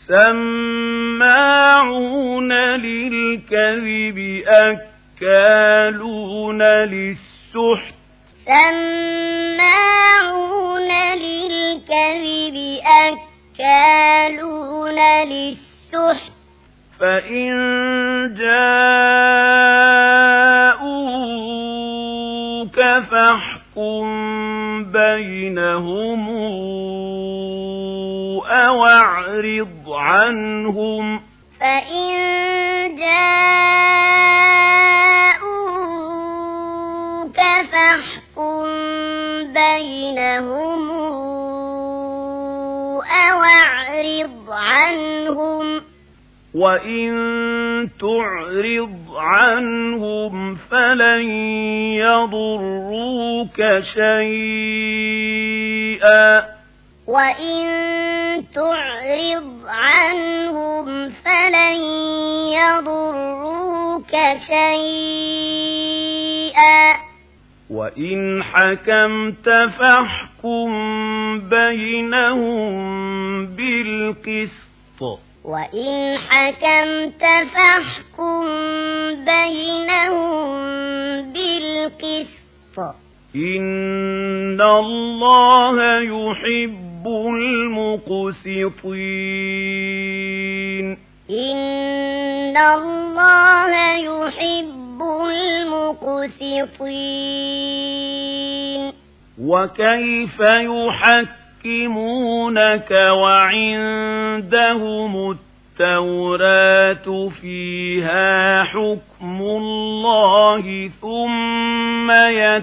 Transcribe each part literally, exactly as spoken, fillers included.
سماعون للكذب أكالون للسحت سماعون للكذب أكالون للسحت فإن جاءوك فاحكم بينهم أو أعرض عنهم فإن جاءوك فاحكم بينهم أو أعرض عنهم وإن تعرض عنهم فلن يضروك شيئا وإن تعرض عنهم فلن يضروك شيئا وإن حكمت فاحكم بينهم بالقسط وإن حكمت فاحكم بينهم بالقسط إن الله يحب المقسطين إن الله يحب المقسطين وكيف يحكمونك وعندهم التوراة فيها حكم الله ثم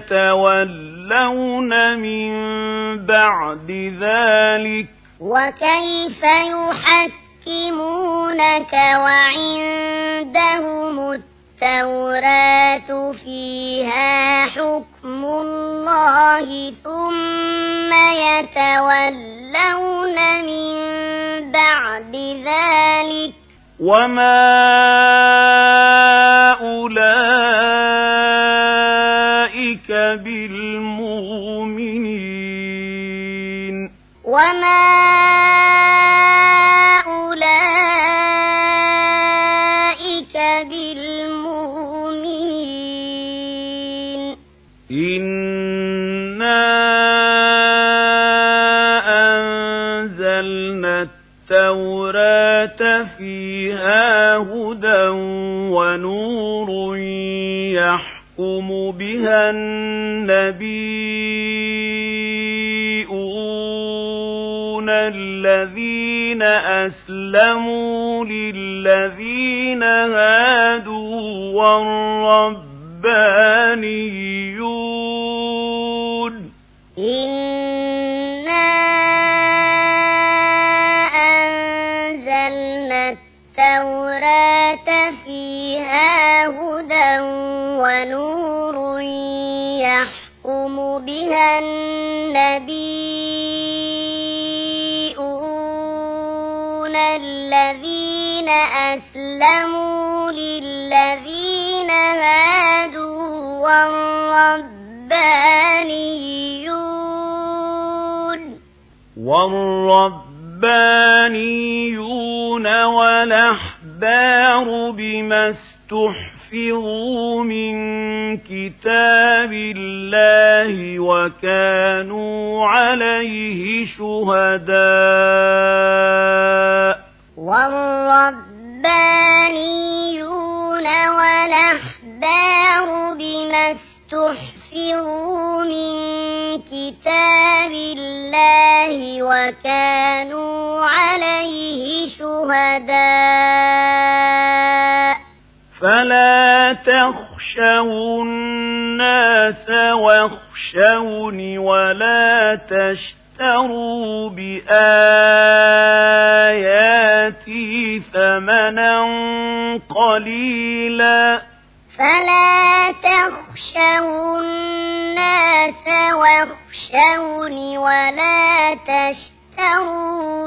يتولون من بعد ذلك وكيف يحكمونك وعندهم التوراة فيها حكم الله ثم يتولون من بعد ذلك وما أولئك بالمؤمنين وما أولئك بالمؤمنين إنا أنزلنا التوراة فيها هدى ونور يحكم بها النبيون الذين أسلموا للذين هادوا والربانيون إنا أنزلنا التوراة فيها هدى ونور يحكم بها النبيون الذين أسلموا للذين هادوا والربانيون والربانيون والأحبار بما استحفظوا من كتاب الله وكانوا عليه شهداء والربانيون والأحبار بما استحفظوا من كتاب الله وكانوا عليه شهداء فلا تخشوا الناس واخشوني ولا تشتروا بآياتي ثمنا قليلا فلا تخشوا الناس واخشوني ولا تشتروا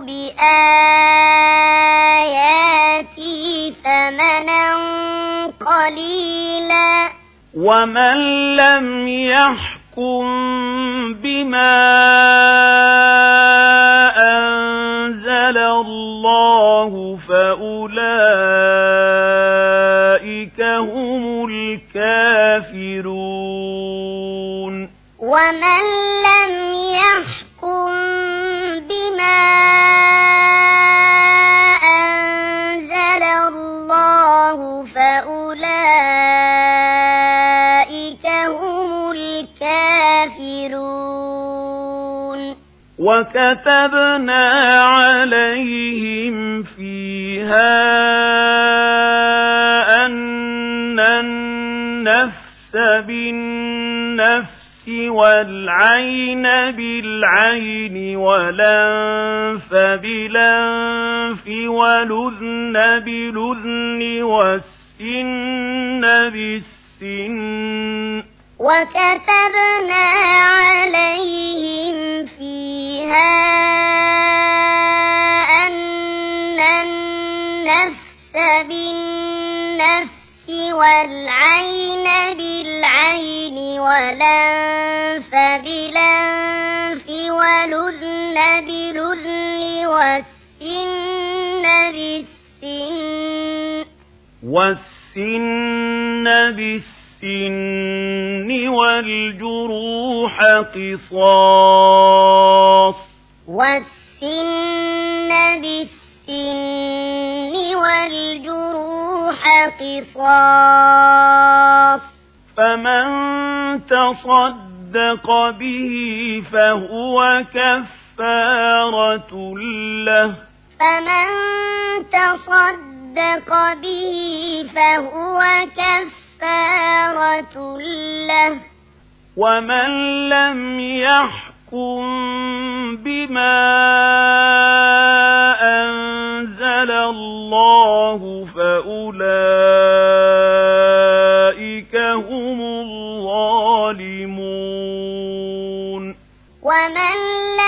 بآياتي ثمنا قليلا ومن لم يحكم بما أنزل الله الله فأولئك هم الكافرون ومن لم يحكم بما أنزل الله فأولئك هم الكافرون وكتبنا عليهم فيها أن النفس بالنفس والعين بالعين والأنف بالأنف والأذن بالأذن والسن بالسن وكتبنا عليهم فيها أن النفس بالنفس والعين بالعين والأنف بالأنف والأذن بالأذن والسن بالسن والسن بالسن والجروح قصاص والسن بالسن والجروح قصاص فمن تصدق به فهو كفارة له فمن تصدق به فهو كفارة له ومن لم يحكم بما أنزل الله فأولئك هم الظالمون ومن